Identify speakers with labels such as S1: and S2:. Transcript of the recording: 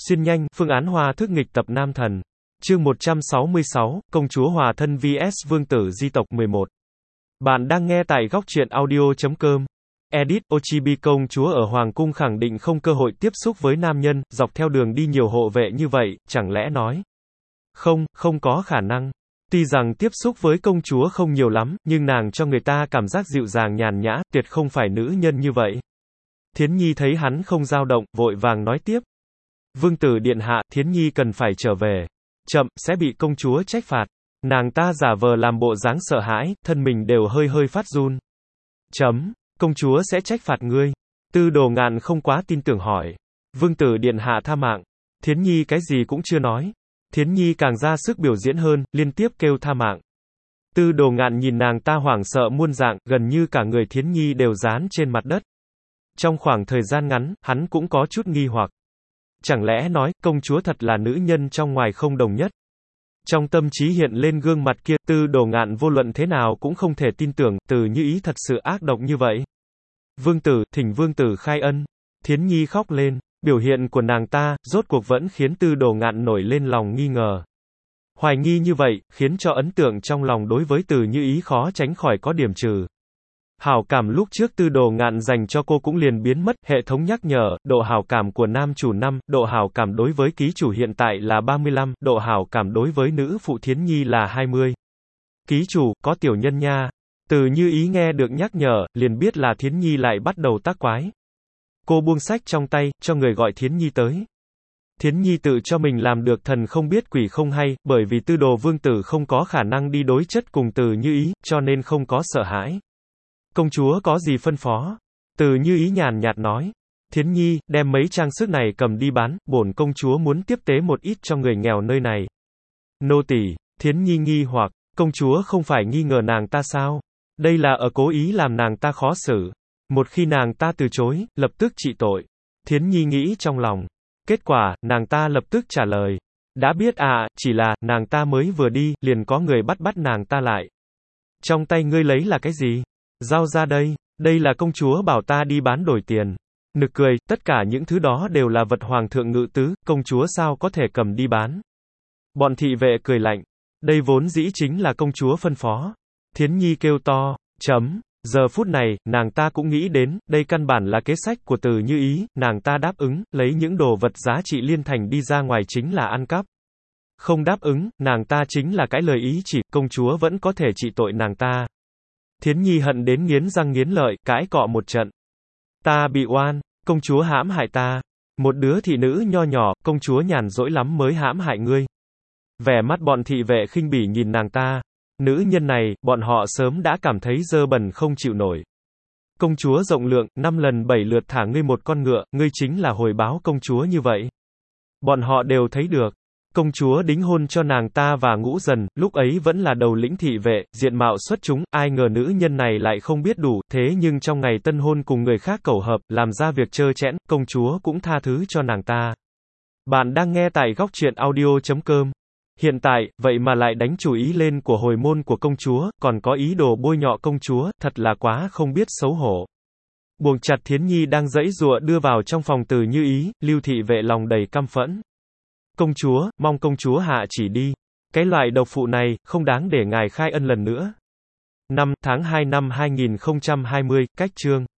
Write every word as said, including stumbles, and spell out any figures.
S1: Xuyên nhanh, phương án hòa thức nghịch tập nam thần. Chương một trăm sáu mươi sáu, Công chúa hòa thân vs Vương tử di tộc mười một. Bạn đang nghe tại góc truyện audio chấm com. Edit, Ochibi công chúa ở Hoàng cung khẳng định không cơ hội tiếp xúc với nam nhân, dọc theo đường đi nhiều hộ vệ như vậy, chẳng lẽ nói. Không, không có khả năng. Tuy rằng tiếp xúc với công chúa không nhiều lắm, nhưng nàng cho người ta cảm giác dịu dàng nhàn nhã, tuyệt không phải nữ nhân như vậy. Thiến Nhi thấy hắn không dao động, vội vàng nói tiếp. Vương tử điện hạ, Thiến Nhi cần phải trở về. Chậm, sẽ bị công chúa trách phạt. Nàng ta giả vờ làm bộ dáng sợ hãi, thân mình đều hơi hơi phát run. Chấm, công chúa sẽ trách phạt ngươi. Tư Đồ Ngạn không quá tin tưởng hỏi. Vương tử điện hạ tha mạng. Thiến Nhi cái gì cũng chưa nói. Thiến Nhi càng ra sức biểu diễn hơn, liên tiếp kêu tha mạng. Tư Đồ Ngạn nhìn nàng ta hoảng sợ muôn dạng, gần như cả người Thiến Nhi đều dán trên mặt đất. Trong khoảng thời gian ngắn, hắn cũng có chút nghi hoặc. Chẳng lẽ nói, công chúa thật là nữ nhân trong ngoài không đồng nhất? Trong tâm trí hiện lên gương mặt kia, Tư Đồ Ngạn vô luận thế nào cũng không thể tin tưởng, Từ Như Ý thật sự ác độc như vậy. Vương tử, thỉnh vương tử khai ân. Thiến Nhi khóc lên, biểu hiện của nàng ta, rốt cuộc vẫn khiến Tư Đồ Ngạn nổi lên lòng nghi ngờ. Hoài nghi như vậy, khiến cho ấn tượng trong lòng đối với Từ Như Ý khó tránh khỏi có điểm trừ. Hảo cảm lúc trước Tư Đồ Ngạn dành cho cô cũng liền biến mất, hệ thống nhắc nhở, độ hảo cảm của nam chủ năm, độ hảo cảm đối với ký chủ hiện tại là ba mươi lăm, độ hảo cảm đối với nữ phụ Thiến Nhi là hai mươi. Ký chủ, có tiểu nhân nha. Từ Như Ý nghe được nhắc nhở, liền biết là Thiến Nhi lại bắt đầu tác quái. Cô buông sách trong tay, cho người gọi Thiến Nhi tới. Thiến Nhi tự cho mình làm được thần không biết quỷ không hay, bởi vì Tư Đồ vương tử không có khả năng đi đối chất cùng Từ Như Ý, cho nên không có sợ hãi. Công chúa có gì phân phó? Từ Như Ý nhàn nhạt nói. Thiến Nhi, đem mấy trang sức này cầm đi bán, bổn công chúa muốn tiếp tế một ít cho người nghèo nơi này. Nô tỳ, Thiến Nhi nghi hoặc, công chúa không phải nghi ngờ nàng ta sao? Đây là ở cố ý làm nàng ta khó xử. Một khi nàng ta từ chối, lập tức trị tội. Thiến Nhi nghĩ trong lòng. Kết quả, nàng ta lập tức trả lời. Đã biết à, chỉ là, nàng ta mới vừa đi, liền có người bắt bắt nàng ta lại. Trong tay ngươi lấy là cái gì? Giao ra đây, đây là công chúa bảo ta đi bán đổi tiền. Nực cười, tất cả những thứ đó đều là vật hoàng thượng ngự tứ, công chúa sao có thể cầm đi bán. Bọn thị vệ cười lạnh. Đây vốn dĩ chính là công chúa phân phó. Thiến Nhi kêu to, chấm, giờ phút này, nàng ta cũng nghĩ đến, đây căn bản là kế sách của Từ Như Ý, nàng ta đáp ứng, lấy những đồ vật giá trị liên thành đi ra ngoài chính là ăn cắp. Không đáp ứng, nàng ta chính là cãi lời ý chỉ, công chúa vẫn có thể trị tội nàng ta. Thiến Nhi hận đến nghiến răng nghiến lợi, cãi cọ một trận. Ta bị oan, công chúa hãm hại ta. Một đứa thị nữ nho nhỏ, công chúa nhàn rỗi lắm mới hãm hại ngươi. Vẻ mắt bọn thị vệ khinh bỉ nhìn nàng ta. Nữ nhân này, bọn họ sớm đã cảm thấy dơ bẩn không chịu nổi. Công chúa rộng lượng, năm lần bảy lượt thả ngươi một con ngựa, ngươi chính là hồi báo công chúa như vậy. Bọn họ đều thấy được. Công chúa đính hôn cho nàng ta và Ngũ Dần, lúc ấy vẫn là đầu lĩnh thị vệ, diện mạo xuất chúng, ai ngờ nữ nhân này lại không biết đủ, thế nhưng trong ngày tân hôn cùng người khác cẩu hợp, làm ra việc trơ trẽn, công chúa cũng tha thứ cho nàng ta. Bạn đang nghe tại góc truyện audio chấm com. Hiện tại, vậy mà lại đánh chủ ý lên của hồi môn của công chúa, còn có ý đồ bôi nhọ công chúa, thật là quá không biết xấu hổ. Buộc chặt Thiến Nhi đang giãy giụa đưa vào trong phòng Từ Như Ý, Lưu thị vệ lòng đầy căm phẫn. Công chúa, mong công chúa hạ chỉ đi. Cái loại độc phụ này, không đáng để ngài khai ân lần nữa. năm tháng hai năm hai nghìn không trăm hai mươi, cách chương.